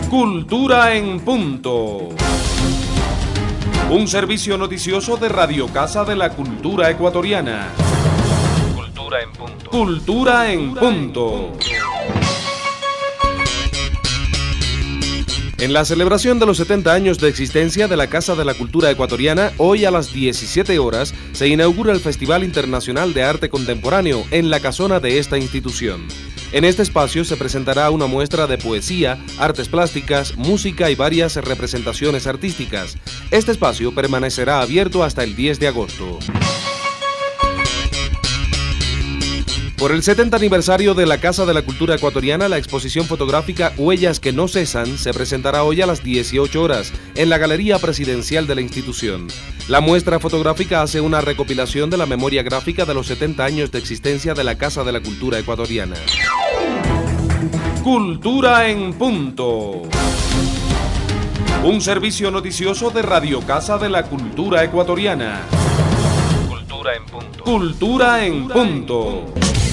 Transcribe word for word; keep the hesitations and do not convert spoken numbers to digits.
Cultura en Punto. Un servicio noticioso de Radio Casa de la Cultura Ecuatoriana. Cultura en Punto. Cultura en Punto. En la celebración de los setenta años de existencia de la Casa de la Cultura Ecuatoriana, hoy a las diecisiete horas se inaugura el Festival Internacional de Arte Contemporáneo en la casona de esta institución. En este espacio se presentará una muestra de poesía, artes plásticas, música y varias representaciones artísticas. Este espacio permanecerá abierto hasta el diez de agosto. Por el setenta aniversario de la Casa de la Cultura Ecuatoriana, la exposición fotográfica Huellas que no cesan se presentará hoy a las dieciocho horas en la Galería Presidencial de la institución. La muestra fotográfica hace una recopilación de la memoria gráfica de los setenta años de existencia de la Casa de la Cultura Ecuatoriana. Cultura en Punto. Un servicio noticioso de Radio Casa de la Cultura Ecuatoriana. Cultura en Punto. Cultura en Punto.